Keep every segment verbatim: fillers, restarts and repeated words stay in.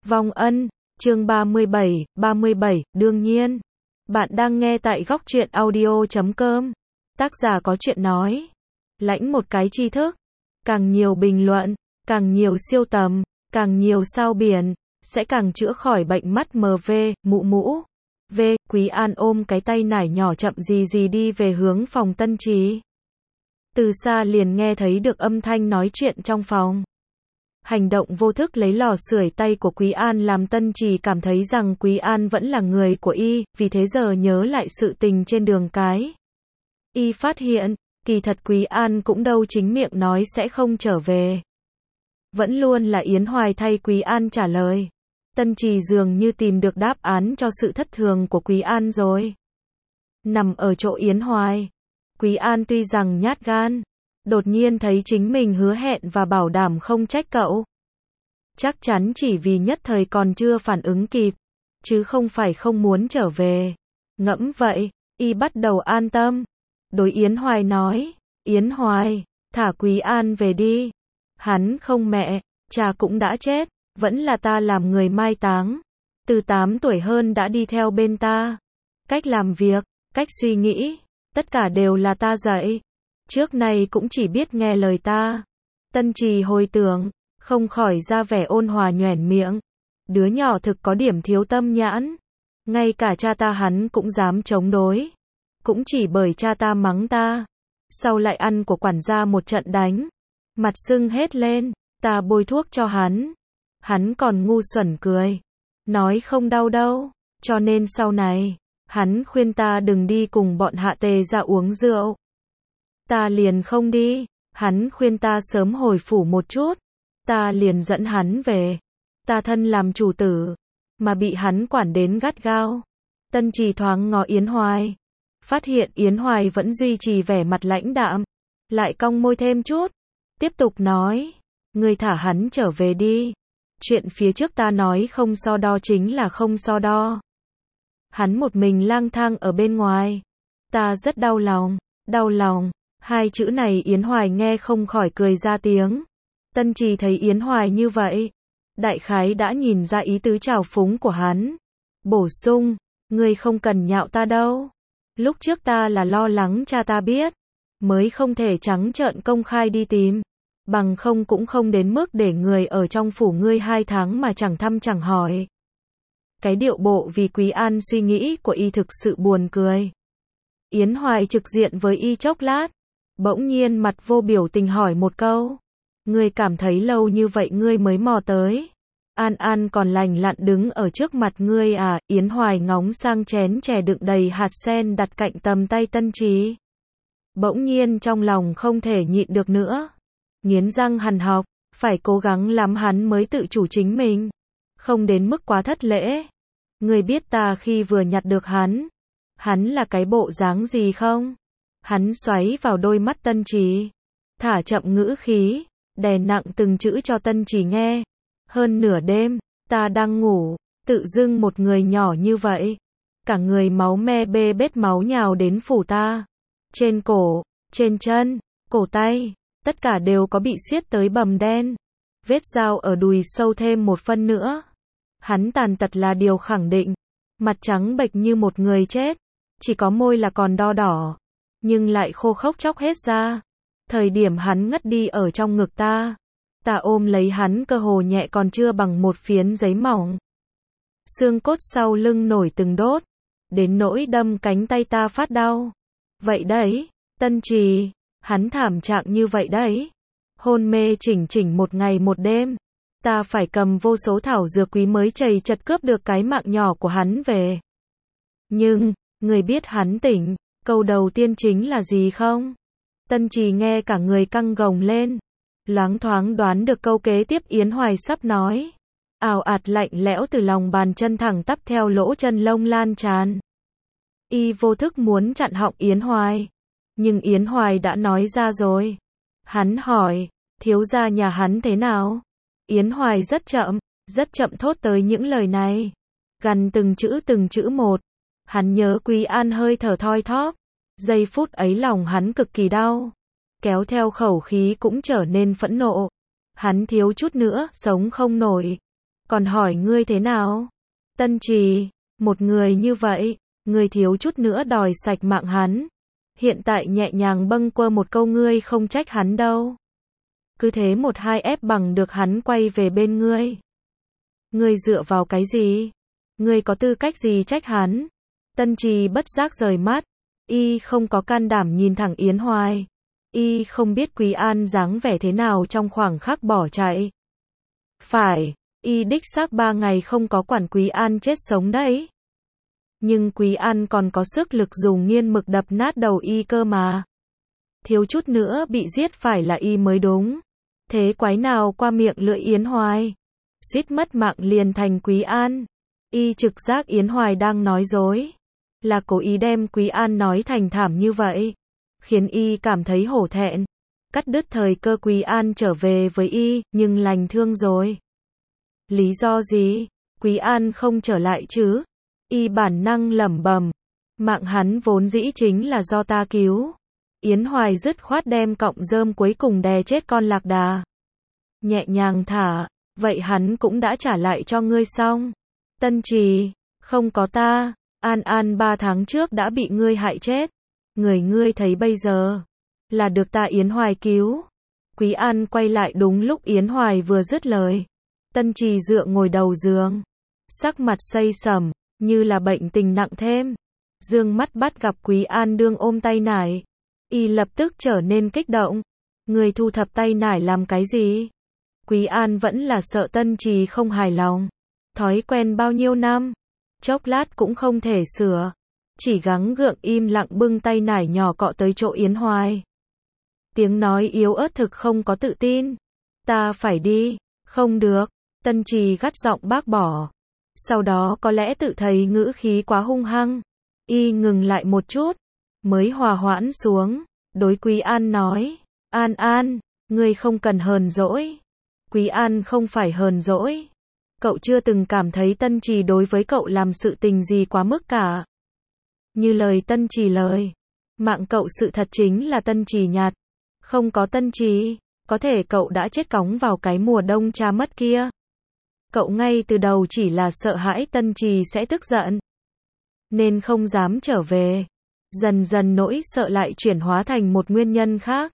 Vong ân, chương ba mươi bảy, ba mươi bảy, đương nhiên. Bạn đang nghe tại góc truyện audio chấm com. Tác giả có chuyện nói. Lãnh một cái tri thức. Càng nhiều bình luận, càng nhiều siêu tầm, càng nhiều sao biển, sẽ càng chữa khỏi bệnh mắt mờ vê, mụ mũ. V, Quý An ôm cái tay nải nhỏ chậm gì gì đi về hướng phòng Tân Trì. Từ xa liền nghe thấy được âm thanh nói chuyện trong phòng. Hành động vô thức lấy lò sưởi tay của Quý An làm Tân Trì cảm thấy rằng Quý An vẫn là người của y, vì thế giờ nhớ lại sự tình trên đường cái. Y phát hiện, kỳ thật Quý An cũng đâu chính miệng nói sẽ không trở về. Vẫn luôn là Yến Hoài thay Quý An trả lời. Tân Trì dường như tìm được đáp án cho sự thất thường của Quý An rồi. Nằm ở chỗ Yến Hoài, Quý An tuy rằng nhát gan, đột nhiên thấy chính mình hứa hẹn và bảo đảm không trách cậu. Chắc chắn chỉ vì nhất thời còn chưa phản ứng kịp, chứ không phải không muốn trở về. Ngẫm vậy, y bắt đầu an tâm. Đối Yến Hoài nói, Yến Hoài, thả Quý An về đi. Hắn không mẹ, cha cũng đã chết, vẫn là ta làm người mai táng. Từ tám tuổi hơn đã đi theo bên ta. Cách làm việc, cách suy nghĩ, tất cả đều là ta dạy. Trước này cũng chỉ biết nghe lời ta. Tân Trì hồi tưởng, không khỏi ra vẻ ôn hòa nhoẻn miệng. Đứa nhỏ thực có điểm thiếu tâm nhãn. Ngay cả cha ta hắn cũng dám chống đối. Cũng chỉ bởi cha ta mắng ta. Sau lại ăn của quản gia một trận đánh. Mặt sưng hết lên, ta bôi thuốc cho hắn. Hắn còn ngu xuẩn cười. Nói không đau đâu. Cho nên sau này, hắn khuyên ta đừng đi cùng bọn Hạ Tề ra uống rượu. Ta liền không đi, hắn khuyên ta sớm hồi phủ một chút, ta liền dẫn hắn về. Ta thân làm chủ tử, mà bị hắn quản đến gắt gao. Tân Trì thoáng ngó Yến Hoài, phát hiện Yến Hoài vẫn duy trì vẻ mặt lãnh đạm, lại cong môi thêm chút, tiếp tục nói, ngươi thả hắn trở về đi. Chuyện phía trước ta nói không so đo chính là không so đo. Hắn một mình lang thang ở bên ngoài, ta rất đau lòng, đau lòng. Hai chữ này Yến Hoài nghe không khỏi cười ra tiếng. Tân Trì thấy Yến Hoài như vậy, đại khái đã nhìn ra ý tứ trào phúng của hắn. Bổ sung, ngươi không cần nhạo ta đâu. Lúc trước ta là lo lắng cha ta biết, mới không thể trắng trợn công khai đi tìm. Bằng không cũng không đến mức để người ở trong phủ ngươi hai tháng mà chẳng thăm chẳng hỏi. Cái điệu bộ vì Quý An suy nghĩ của y thực sự buồn cười. Yến Hoài trực diện với y chốc lát. Bỗng nhiên mặt vô biểu tình hỏi một câu. Ngươi cảm thấy lâu như vậy ngươi mới mò tới. An An còn lành lặn đứng ở trước mặt ngươi à? Yến Hoài ngóng sang chén chè đựng đầy hạt sen đặt cạnh tầm tay Tân Trì. Bỗng nhiên trong lòng không thể nhịn được nữa. Nghiến răng hằn học, phải cố gắng lắm hắn mới tự chủ chính mình. Không đến mức quá thất lễ. Ngươi biết ta khi vừa nhặt được hắn, hắn là cái bộ dáng gì không? Hắn xoáy vào đôi mắt Tân Trì, thả chậm ngữ khí, đè nặng từng chữ cho Tân Trì nghe. Hơn nửa đêm, ta đang ngủ, tự dưng một người nhỏ như vậy, cả người máu me bê bết máu nhào đến phủ ta. Trên cổ, trên chân, cổ tay, tất cả đều có bị xiết tới bầm đen. Vết dao ở đùi sâu thêm một phân nữa. Hắn tàn tật là điều khẳng định, mặt trắng bệch như một người chết, chỉ có môi là còn đo đỏ. Nhưng lại khô khốc chóc hết ra. Thời điểm hắn ngất đi ở trong ngực ta, ta ôm lấy hắn cơ hồ nhẹ còn chưa bằng một phiến giấy mỏng. Xương cốt sau lưng nổi từng đốt, đến nỗi đâm cánh tay ta phát đau. Vậy đấy, Tân Trì, hắn thảm trạng như vậy đấy. Hôn mê chỉnh chỉnh một ngày một đêm. Ta phải cầm vô số thảo dược quý mới chầy chật cướp được cái mạng nhỏ của hắn về. Nhưng, người biết hắn tỉnh. Câu đầu tiên chính là gì không? Tân Trì nghe cả người căng gồng lên. Loáng thoáng đoán được câu kế tiếp Yến Hoài sắp nói. Ào ạt lạnh lẽo từ lòng bàn chân thẳng tắp theo lỗ chân lông lan tràn. Y vô thức muốn chặn họng Yến Hoài. Nhưng Yến Hoài đã nói ra rồi. Hắn hỏi, thiếu gia nhà hắn thế nào? Yến Hoài rất chậm, rất chậm thốt tới những lời này. Gằn từng chữ từng chữ một. Hắn nhớ Quý An hơi thở thoi thóp. Giây phút ấy lòng hắn cực kỳ đau. Kéo theo khẩu khí cũng trở nên phẫn nộ. Hắn thiếu chút nữa, sống không nổi. Còn hỏi ngươi thế nào? Tân Trì, một người như vậy, ngươi thiếu chút nữa đòi sạch mạng hắn. Hiện tại nhẹ nhàng bâng quơ một câu ngươi không trách hắn đâu. Cứ thế một hai ép bằng được hắn quay về bên ngươi. Ngươi dựa vào cái gì? Ngươi có tư cách gì trách hắn? Tân Trì bất giác rời mắt. Y không có can đảm nhìn thẳng Yến Hoài. Y không biết Quý An dáng vẻ thế nào trong khoảng khắc bỏ chạy. Phải, Y đích xác ba ngày không có quản Quý An chết sống đấy. Nhưng Quý An còn có sức lực dùng nghiên mực đập nát đầu Y cơ mà. Thiếu chút nữa bị giết phải là Y mới đúng. Thế quái nào qua miệng lưỡi Yến Hoài. Suýt mất mạng liền thành Quý An. Y trực giác Yến Hoài đang nói dối. Là cố ý đem Quý An nói thành thảm như vậy. Khiến Y cảm thấy hổ thẹn. Cắt đứt thời cơ Quý An trở về với Y, nhưng lành thương rồi. Lý do gì? Quý An không trở lại chứ? Y bản năng lẩm bẩm. Mạng hắn vốn dĩ chính là do ta cứu. Yến Hoài dứt khoát đem cọng rơm cuối cùng đè chết con lạc đà. Nhẹ nhàng thả. Vậy hắn cũng đã trả lại cho ngươi xong. Tân Trì, không có ta. An An ba tháng trước đã bị ngươi hại chết. Người ngươi thấy bây giờ là được ta Yến Hoài cứu. Quý An quay lại đúng lúc Yến Hoài vừa dứt lời. Tân Trì dựa ngồi đầu giường, sắc mặt xây sẩm, như là bệnh tình nặng thêm. Dương mắt bắt gặp Quý An đương ôm tay nải. Y lập tức trở nên kích động. Người thu thập tay nải làm cái gì? Quý An vẫn là sợ Tân Trì không hài lòng. Thói quen bao nhiêu năm, chốc lát cũng không thể sửa. Chỉ gắng gượng im lặng bưng tay nải nhỏ cọ tới chỗ Yến Hoài. Tiếng nói yếu ớt thực không có tự tin. Ta phải đi. Không được. Tân Trì gắt giọng bác bỏ. Sau đó có lẽ tự thấy ngữ khí quá hung hăng. Y ngừng lại một chút. Mới hòa hoãn xuống. Đối Quý An nói. An An, ngươi không cần hờn dỗi. Quý An không phải hờn dỗi. Cậu chưa từng cảm thấy Tân Trì đối với cậu làm sự tình gì quá mức cả. Như lời Tân Trì lời. Mạng cậu sự thật chính là Tân Trì nhặt. Không có Tân Trì, có thể cậu đã chết cóng vào cái mùa đông cha mất kia. Cậu ngay từ đầu chỉ là sợ hãi Tân Trì sẽ tức giận. Nên không dám trở về. Dần dần nỗi sợ lại chuyển hóa thành một nguyên nhân khác.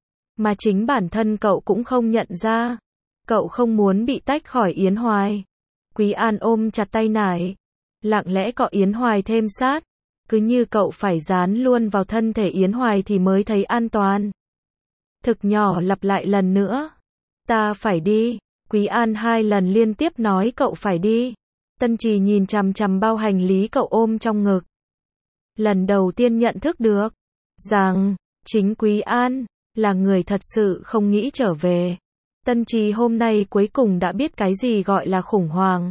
Mà chính bản thân cậu cũng không nhận ra. Cậu không muốn bị tách khỏi Yến Hoài. Quý An ôm chặt tay nải. Lặng lẽ cọ Yến Hoài thêm sát. Cứ như cậu phải dán luôn vào thân thể Yến Hoài thì mới thấy an toàn. Thực nhỏ lặp lại lần nữa. Ta phải đi. Quý An hai lần liên tiếp nói cậu phải đi. Tân Trì nhìn chằm chằm bao hành lý cậu ôm trong ngực. Lần đầu tiên nhận thức được rằng chính Quý An là người thật sự không nghĩ trở về. Tân Trì hôm nay cuối cùng đã biết cái gì gọi là khủng hoảng.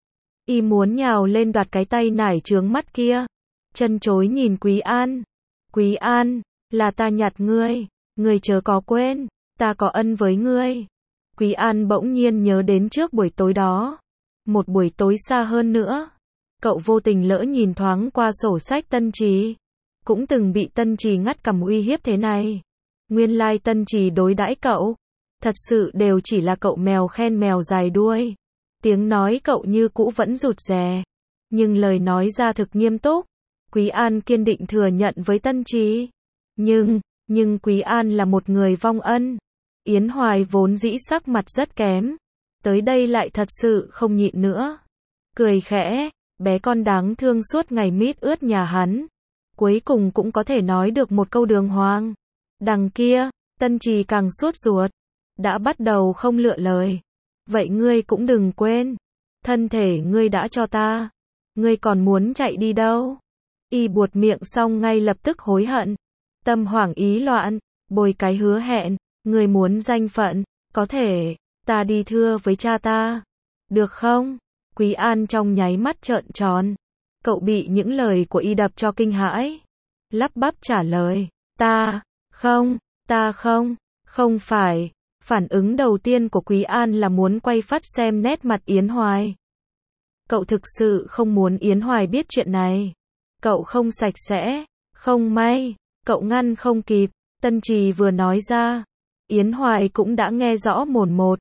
Y muốn nhào lên đoạt cái tay nải chướng mắt kia. Chân chối nhìn Quý An. Quý An, là ta nhặt ngươi. Ngươi chớ có quên, ta có ân với ngươi. Quý An bỗng nhiên nhớ đến trước buổi tối đó. Một buổi tối xa hơn nữa. Cậu vô tình lỡ nhìn thoáng qua sổ sách Tân Trì. Cũng từng bị Tân Trì ngắt cằm uy hiếp thế này. Nguyên lai Tân Trì đối đãi cậu. Thật sự đều chỉ là cậu mèo khen mèo dài đuôi. Tiếng nói cậu như cũ vẫn rụt rè. Nhưng lời nói ra thực nghiêm túc. Quý An kiên định thừa nhận với Tân Trì. Nhưng, nhưng Quý An là một người vong ân. Yến Hoài vốn dĩ sắc mặt rất kém. Tới đây lại thật sự không nhịn nữa. Cười khẽ, bé con đáng thương suốt ngày mít ướt nhà hắn. Cuối cùng cũng có thể nói được một câu đường hoàng. Đằng kia, Tân Trì càng sốt ruột. Đã bắt đầu không lựa lời. Vậy ngươi cũng đừng quên. Thân thể ngươi đã cho ta. Ngươi còn muốn chạy đi đâu? Y buột miệng xong ngay lập tức hối hận. Tâm hoảng ý loạn. Bồi cái hứa hẹn. Ngươi muốn danh phận. Có thể, ta đi thưa với cha ta. Được không? Quý An trong nháy mắt trợn tròn. Cậu bị những lời của Y đập cho kinh hãi. Lắp bắp trả lời. Ta, không, ta không, không phải. Phản ứng đầu tiên của Quý An là muốn quay phát xem nét mặt Yến Hoài. Cậu thực sự không muốn Yến Hoài biết chuyện này. Cậu không sạch sẽ. Không may, cậu ngăn không kịp. Tân Trì vừa nói ra. Yến Hoài cũng đã nghe rõ mồn một.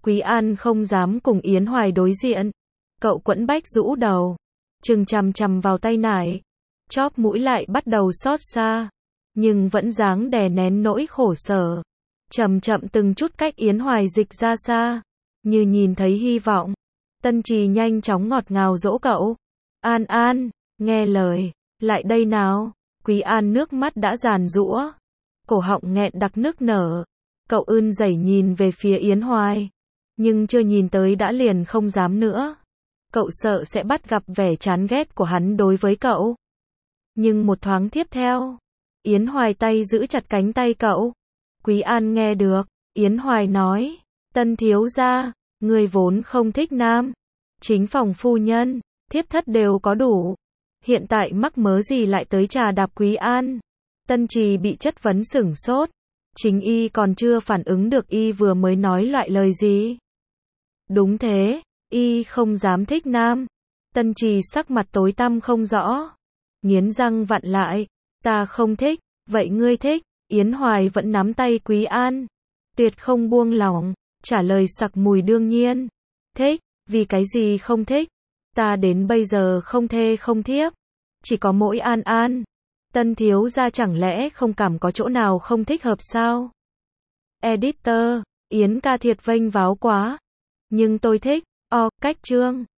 Quý An không dám cùng Yến Hoài đối diện. Cậu quẫn bách rũ đầu, chừng chằm chằm vào tay nải. Chóp mũi lại bắt đầu xót xa, nhưng vẫn dáng đè nén nỗi khổ sở. Chậm chậm từng chút cách Yến Hoài dịch ra xa, như nhìn thấy hy vọng. Tân Trì nhanh chóng ngọt ngào dỗ cậu. An An, nghe lời, lại đây nào. Quý An nước mắt đã giàn giũa, cổ họng nghẹn đặc nức nở. Cậu ươn dẩy nhìn về phía Yến Hoài, nhưng chưa nhìn tới đã liền không dám nữa. Cậu sợ sẽ bắt gặp vẻ chán ghét của hắn đối với cậu. Nhưng một thoáng tiếp theo, Yến Hoài tay giữ chặt cánh tay cậu. Quý An nghe được, Yến Hoài nói, Tân thiếu gia, người vốn không thích nam. Chính phòng phu nhân, thiếp thất đều có đủ. Hiện tại mắc mớ gì lại tới trà đạp Quý An. Tân Trì bị chất vấn sửng sốt. Chính y còn chưa phản ứng được y vừa mới nói loại lời gì. Đúng thế, y không dám thích nam. Tân Trì sắc mặt tối tăm không rõ, nghiến răng vặn lại, ta không thích, vậy ngươi thích? Yến Hoài vẫn nắm tay Quý An, tuyệt không buông lỏng, trả lời sặc mùi đương nhiên. Thích, vì cái gì không thích? Ta đến bây giờ không thê không thiếp, chỉ có mỗi An An. Tân thiếu gia chẳng lẽ không cảm có chỗ nào không thích hợp sao? Editor, Yến ca thiệt vênh váo quá. Nhưng tôi thích, o, cách chương.